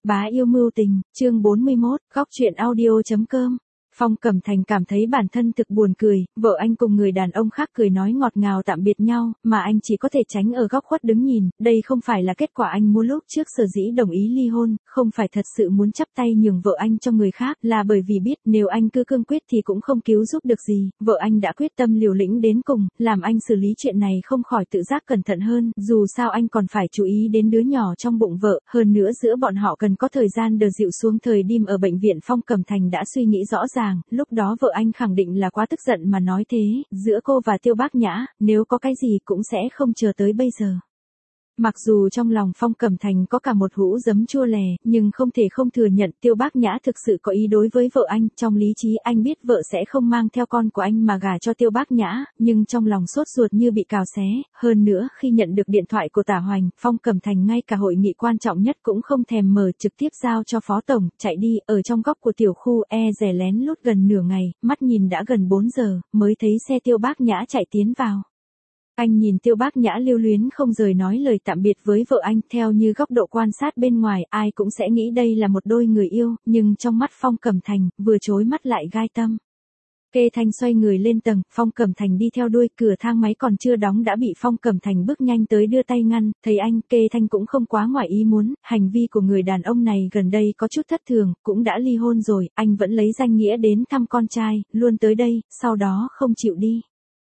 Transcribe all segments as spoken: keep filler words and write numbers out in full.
Bá yêu mưu tình, chương bốn mươi mốt, góc truyện audio.com. Phong Cẩm Thành cảm thấy bản thân thực buồn cười, vợ anh cùng người đàn ông khác cười nói ngọt ngào tạm biệt nhau, mà anh chỉ có thể tránh ở góc khuất đứng nhìn, đây không phải là kết quả anh muốn lúc trước sở dĩ đồng ý ly hôn, không phải thật sự muốn chắp tay nhường vợ anh cho người khác, là bởi vì biết nếu anh cứ cương quyết thì cũng không cứu giúp được gì, vợ anh đã quyết tâm liều lĩnh đến cùng, làm anh xử lý chuyện này không khỏi tự giác cẩn thận hơn, dù sao anh còn phải chú ý đến đứa nhỏ trong bụng vợ, hơn nữa giữa bọn họ cần có thời gian đờ dịu xuống. Thời điểm ở bệnh viện Phong Cẩm Thành đã suy nghĩ rõ ràng. Lúc đó vợ anh khẳng định là quá tức giận mà nói thế, giữa cô và Tiêu Bác Nhã, nếu có cái gì cũng sẽ không chờ tới bây giờ. Mặc dù trong lòng Phong Cẩm Thành có cả một hũ giấm chua lè, nhưng không thể không thừa nhận Tiêu Bác Nhã thực sự có ý đối với vợ anh, trong lý trí anh biết vợ sẽ không mang theo con của anh mà gả cho Tiêu Bác Nhã, nhưng trong lòng sốt ruột như bị cào xé, hơn nữa khi nhận được điện thoại của Tả Hoành, Phong Cẩm Thành ngay cả hội nghị quan trọng nhất cũng không thèm mở, trực tiếp giao cho Phó Tổng, chạy đi, ở trong góc của tiểu khu e rè lén lút gần nửa ngày, mắt nhìn đã gần bốn giờ, mới thấy xe Tiêu Bác Nhã chạy tiến vào. Anh nhìn Tiêu Bác Nhã lưu luyến không rời nói lời tạm biệt với vợ anh, theo như góc độ quan sát bên ngoài, ai cũng sẽ nghĩ đây là một đôi người yêu, nhưng trong mắt Phong Cẩm Thành, vừa chối mắt lại gai tâm. Kê Thanh xoay người lên tầng, Phong Cẩm Thành đi theo đuôi, cửa thang máy còn chưa đóng đã bị Phong Cẩm Thành bước nhanh tới đưa tay ngăn, thấy anh, Kê Thanh cũng không quá ngoài ý muốn, hành vi của người đàn ông này gần đây có chút thất thường, cũng đã ly hôn rồi, anh vẫn lấy danh nghĩa đến thăm con trai, luôn tới đây, sau đó không chịu đi.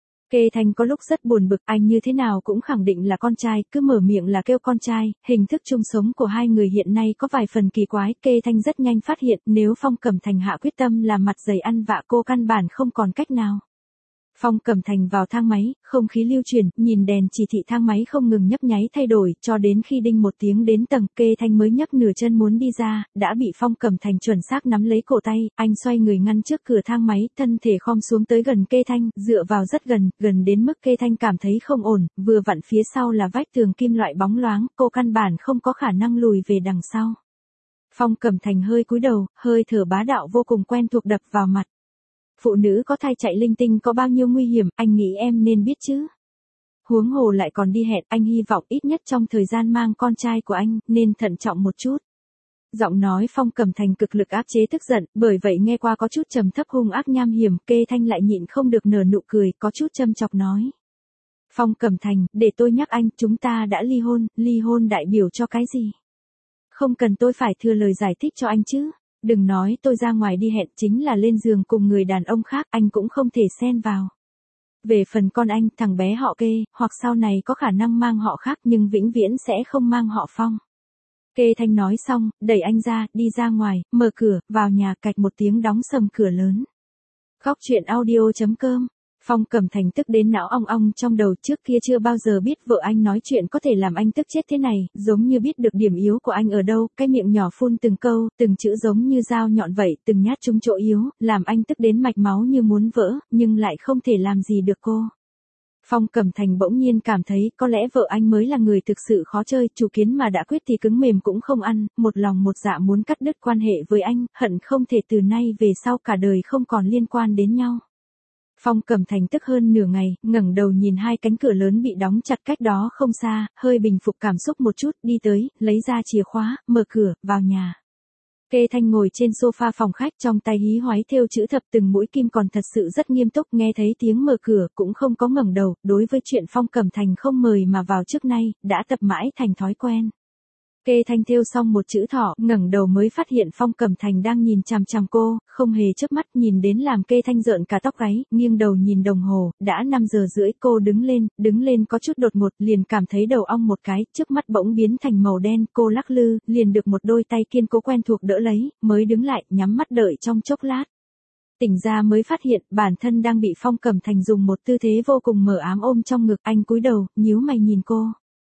Kê Thanh có lúc rất buồn bực, anh như thế nào cũng khẳng định là con trai, cứ mở miệng là kêu con trai, hình thức chung sống của hai người hiện nay có vài phần kỳ quái, Kê Thanh rất nhanh phát hiện, nếu Phong Cẩm Thành hạ quyết tâm làm mặt dày ăn vạ cô căn bản không còn cách nào. Phong Cẩm Thành vào thang máy, không khí lưu chuyển, nhìn đèn chỉ thị thang máy không ngừng nhấp nháy thay đổi, cho đến khi đinh một tiếng đến tầng, Kê Thanh mới nhấc nửa chân muốn đi ra, đã bị Phong Cẩm Thành chuẩn xác nắm lấy cổ tay, anh xoay người ngăn trước cửa thang máy, thân thể khom xuống tới gần Kê Thanh, dựa vào rất gần, gần đến mức Kê Thanh cảm thấy không ổn, vừa vặn phía sau là vách tường kim loại bóng loáng, cô căn bản không có khả năng lùi về đằng sau. Phong Cẩm Thành hơi cúi đầu, hơi thở bá đạo vô cùng quen thuộc đập vào mặt. Phụ nữ có thai chạy linh tinh có bao nhiêu nguy hiểm, anh nghĩ em nên biết chứ. Huống hồ lại còn đi hẹn, anh hy vọng ít nhất trong thời gian mang con trai của anh, nên thận trọng một chút. Giọng nói Phong Cẩm Thành cực lực áp chế tức giận, bởi vậy nghe qua có chút trầm thấp hung ác nham hiểm, Kê Thanh lại nhịn không được nở nụ cười, có chút châm chọc nói. Phong Cẩm Thành, để tôi nhắc anh, chúng ta đã ly hôn, ly hôn đại biểu cho cái gì? Không cần tôi phải thừa lời giải thích cho anh chứ. Đừng nói tôi ra ngoài đi hẹn chính là lên giường cùng người đàn ông khác, anh cũng không thể xen vào. Về phần con anh, thằng bé họ Kê, hoặc sau này có khả năng mang họ khác nhưng vĩnh viễn sẽ không mang họ Phong. Kê Thanh nói xong, đẩy anh ra, đi ra ngoài, mở cửa, vào nhà, cạch một tiếng đóng sầm cửa lớn. Góc truyện audio.com. Phong Cẩm Thành tức đến não ong ong trong đầu, trước kia chưa bao giờ biết vợ anh nói chuyện có thể làm anh tức chết thế này, giống như biết được điểm yếu của anh ở đâu, cái miệng nhỏ phun từng câu, từng chữ giống như dao nhọn vậy, từng nhát trúng chỗ yếu, làm anh tức đến mạch máu như muốn vỡ, nhưng lại không thể làm gì được cô. Phong Cẩm Thành bỗng nhiên cảm thấy có lẽ vợ anh mới là người thực sự khó chơi, chủ kiến mà đã quyết thì cứng mềm cũng không ăn, một lòng một dạ muốn cắt đứt quan hệ với anh, hận không thể từ nay về sau cả đời không còn liên quan đến nhau. Phong Cẩm Thành tức hơn nửa ngày, ngẩng đầu nhìn hai cánh cửa lớn bị đóng chặt cách đó không xa, hơi bình phục cảm xúc một chút, đi tới, lấy ra chìa khóa, mở cửa, vào nhà. Kê Thanh ngồi trên sofa phòng khách, trong tay hí hoáy thêu chữ thập, từng mũi kim còn thật sự rất nghiêm túc, nghe thấy tiếng mở cửa, cũng không có ngẩng đầu, đối với chuyện Phong Cẩm Thành không mời mà vào trước nay, đã tập mãi thành thói quen. Kê Thanh thêu xong một chữ thỏ, ngẩng đầu mới phát hiện Phong Cẩm Thành đang nhìn chằm chằm cô, không hề chớp mắt, nhìn đến làm Kê Thanh rợn cả tóc gáy, nghiêng đầu nhìn đồng hồ, đã năm giờ rưỡi, cô đứng lên, đứng lên có chút đột ngột, liền cảm thấy đầu ong một cái, trước mắt bỗng biến thành màu đen, cô lắc lư, liền được một đôi tay kiên cố quen thuộc đỡ lấy, mới đứng lại, nhắm mắt đợi trong chốc lát. Tỉnh ra mới phát hiện, bản thân đang bị Phong Cẩm Thành dùng một tư thế vô cùng mờ ám ôm trong ngực, anh cúi đầu, nhíu mày nhìn cô.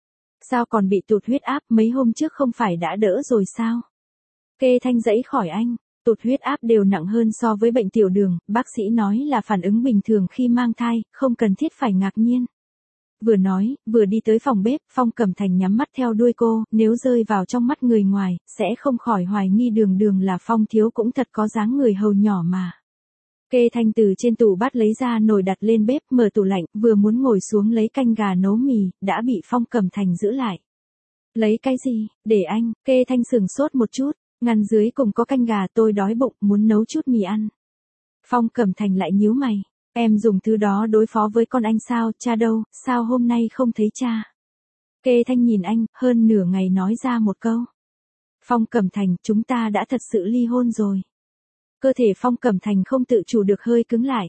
Sao còn bị tụt huyết áp, mấy hôm trước không phải đã đỡ rồi sao? Kê Thanh dãy khỏi anh, tụt huyết áp đều nặng hơn so với bệnh tiểu đường, bác sĩ nói là phản ứng bình thường khi mang thai, không cần thiết phải ngạc nhiên. Vừa nói, vừa đi tới phòng bếp, Phong Cẩm Thành nhắm mắt theo đuôi cô, nếu rơi vào trong mắt người ngoài, sẽ không khỏi hoài nghi Đường Đường là Phong thiếu cũng thật có dáng người hầu nhỏ mà. Kê Thanh từ trên tủ bát lấy ra nồi đặt lên bếp, mở tủ lạnh, vừa muốn ngồi xuống lấy canh gà nấu mì, đã bị Phong Cẩm Thành giữ lại. Lấy cái gì, để anh, Kê Thanh sừng sốt một chút, Ngăn dưới cùng có canh gà, tôi đói bụng, muốn nấu chút mì ăn. Phong Cẩm Thành lại nhíu mày. Em dùng thứ đó đối phó với con anh sao, cha đâu, sao hôm nay không thấy cha? Kê Thanh nhìn anh, hơn nửa ngày nói ra một câu. Phong Cẩm Thành, chúng ta đã thật sự ly hôn rồi. Cơ thể Phong Cẩm Thành không tự chủ được hơi cứng lại.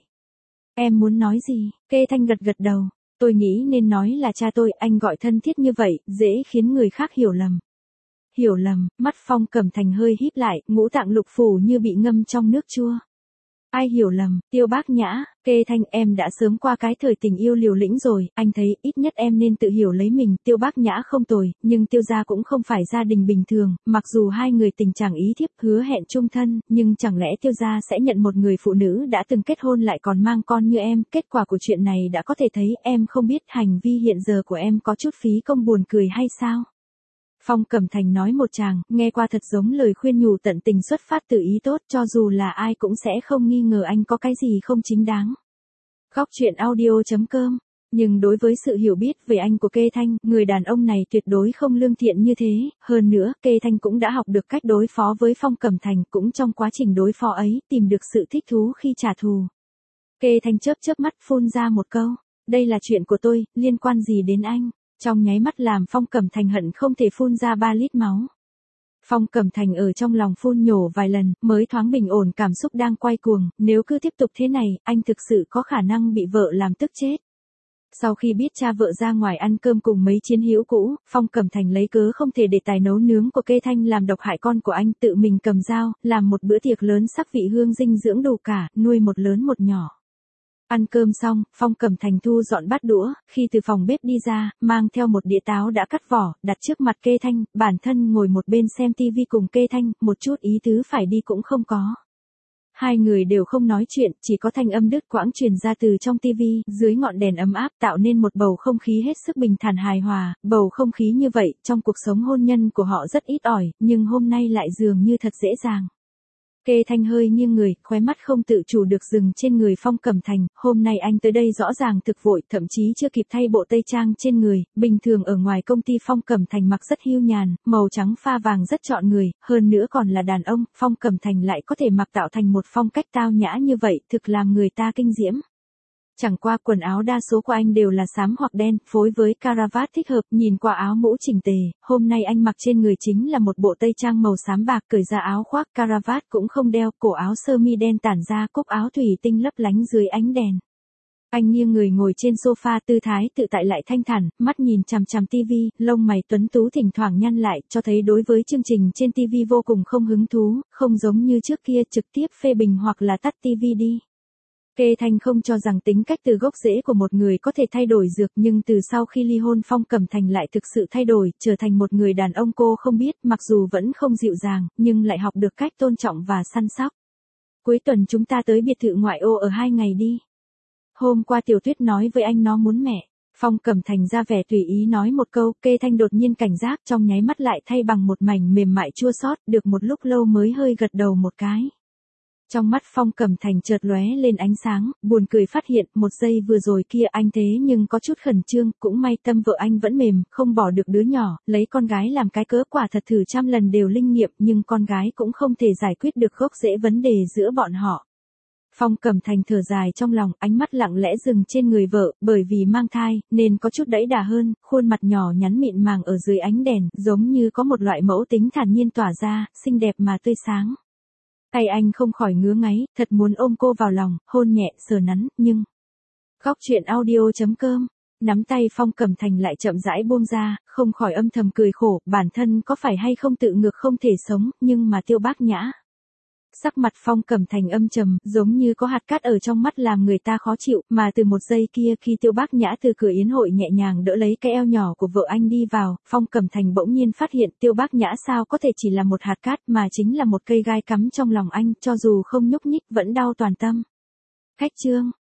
Em muốn nói gì? Kê Thanh gật gật đầu. Tôi nghĩ nên nói là cha tôi, anh gọi thân thiết như vậy, dễ khiến người khác hiểu lầm. Hiểu lầm, mắt Phong Cẩm Thành hơi híp lại, ngũ tạng lục phủ như bị ngâm trong nước chua. Ai hiểu lầm, Tiêu Bác Nhã, Kê Thanh, em đã sớm qua cái thời tình yêu liều lĩnh rồi, anh thấy ít nhất em nên tự hiểu lấy mình, Tiêu Bác Nhã không tồi, nhưng Tiêu gia cũng không phải gia đình bình thường, mặc dù hai người tình chẳng ý thiếp hứa hẹn chung thân, nhưng chẳng lẽ Tiêu gia sẽ nhận một người phụ nữ đã từng kết hôn lại còn mang con như em, kết quả của chuyện này đã có thể thấy, em không biết hành vi hiện giờ của em có chút phí công buồn cười hay sao? Phong Cẩm Thành nói một tràng, nghe qua thật giống lời khuyên nhủ tận tình xuất phát từ ý tốt, cho dù là ai cũng sẽ không nghi ngờ anh có cái gì không chính đáng. Góc truyện audio chấm com. Nhưng đối với sự hiểu biết về anh của Kê Thanh, người đàn ông này tuyệt đối không lương thiện như thế, hơn nữa, Kê Thanh cũng đã học được cách đối phó với Phong Cẩm Thành, cũng trong quá trình đối phó ấy, tìm được sự thích thú khi trả thù. Kê Thanh chớp chớp mắt phun ra một câu, đây là chuyện của tôi, liên quan gì đến anh? Trong nháy mắt làm Phong Cẩm Thành hận không thể phun ra ba lít máu. Phong Cẩm Thành ở trong lòng phun nhổ vài lần, mới thoáng bình ổn cảm xúc đang quay cuồng, nếu cứ tiếp tục thế này, anh thực sự có khả năng bị vợ làm tức chết. Sau khi biết cha vợ ra ngoài ăn cơm cùng mấy chiến hữu cũ, Phong Cẩm Thành lấy cớ không thể để tài nấu nướng của Kê Thanh làm độc hại con của anh, tự mình cầm dao, làm một bữa tiệc lớn sắc vị hương dinh dưỡng đủ cả, nuôi một lớn một nhỏ. Ăn cơm xong, Phong Cẩm Thành thu dọn bát đũa, khi từ phòng bếp đi ra, mang theo một đĩa táo đã cắt vỏ, đặt trước mặt Kê Thanh, bản thân ngồi một bên xem tivi cùng Kê Thanh, một chút ý tứ phải đi cũng không có. Hai người đều không nói chuyện, chỉ có thanh âm đứt quãng truyền ra từ trong tivi, dưới ngọn đèn ấm áp tạo nên một bầu không khí hết sức bình thản hài hòa, bầu không khí như vậy, trong cuộc sống hôn nhân của họ rất ít ỏi, nhưng hôm nay lại dường như thật dễ dàng. Kê Thanh hơi nghiêng người, khóe mắt không tự chủ được dừng trên người Phong Cẩm Thành, hôm nay anh tới đây rõ ràng thực vội, thậm chí chưa kịp thay bộ tây trang trên người, bình thường ở ngoài công ty Phong Cẩm Thành mặc rất hiu nhàn, màu trắng pha vàng rất chọn người, hơn nữa còn là đàn ông, Phong Cẩm Thành lại có thể mặc tạo thành một phong cách tao nhã như vậy, thực làm người ta kinh diễm. Chẳng qua quần áo đa số của anh đều là xám hoặc đen, phối với caravat thích hợp, nhìn qua áo mũ chỉnh tề, hôm nay anh mặc trên người chính là một bộ tây trang màu xám bạc, cởi ra áo khoác, caravat cũng không đeo, cổ áo sơ mi đen tản ra, cúc áo thủy tinh lấp lánh dưới ánh đèn. Anh nghiêng người ngồi trên sofa, tư thái tự tại lại thanh thản, mắt nhìn chằm chằm tivi, lông mày tuấn tú thỉnh thoảng nhăn lại, cho thấy đối với chương trình trên tivi vô cùng không hứng thú, không giống như trước kia trực tiếp phê bình hoặc là tắt tivi đi. Kê Thanh không cho rằng tính cách từ gốc rễ của một người có thể thay đổi dược, nhưng từ sau khi ly hôn Phong Cẩm Thành lại thực sự thay đổi, trở thành một người đàn ông cô không biết, mặc dù vẫn không dịu dàng, nhưng lại học được cách tôn trọng và săn sóc. Cuối tuần chúng ta tới biệt thự ngoại ô ở hai ngày đi. Hôm qua Tiểu Tuyết nói với anh nó muốn mẹ. Phong Cẩm Thành ra vẻ tùy ý nói một câu, Kê Thanh đột nhiên cảnh giác, trong nháy mắt lại thay bằng một mảnh mềm mại chua xót, được một lúc lâu mới hơi gật đầu một cái. Trong mắt Phong Cẩm Thành chợt lóe lên ánh sáng, buồn cười phát hiện, một giây vừa rồi kia anh thế nhưng có chút khẩn trương, cũng may tâm vợ anh vẫn mềm, không bỏ được đứa nhỏ, lấy con gái làm cái cớ, quả thật thử trăm lần đều linh nghiệm, nhưng con gái cũng không thể giải quyết được gốc rễ vấn đề giữa bọn họ. Phong Cẩm Thành thở dài trong lòng, ánh mắt lặng lẽ dừng trên người vợ, bởi vì mang thai, nên có chút đẫy đà hơn, khuôn mặt nhỏ nhắn mịn màng ở dưới ánh đèn, giống như có một loại mẫu tính thản nhiên tỏa ra, xinh đẹp mà tươi sáng. Tay anh không khỏi ngứa ngáy, thật muốn ôm cô vào lòng, hôn nhẹ, sờ nắn, nhưng... Góc truyện audio chấm com. Nắm tay Phong Cẩm Thành lại chậm rãi buông ra, không khỏi âm thầm cười khổ, bản thân có phải hay không tự ngược không thể sống, nhưng mà Tiêu Bác Nhã. Sắc mặt Phong Cẩm Thành âm trầm, giống như có hạt cát ở trong mắt làm người ta khó chịu, mà từ một giây kia khi Tiêu Bác Nhã từ cửa yến hội nhẹ nhàng đỡ lấy cái eo nhỏ của vợ anh đi vào, Phong Cẩm Thành bỗng nhiên phát hiện Tiêu Bác Nhã sao có thể chỉ là một hạt cát mà chính là một cây gai cắm trong lòng anh, cho dù không nhúc nhích vẫn đau toàn tâm. Khách trương.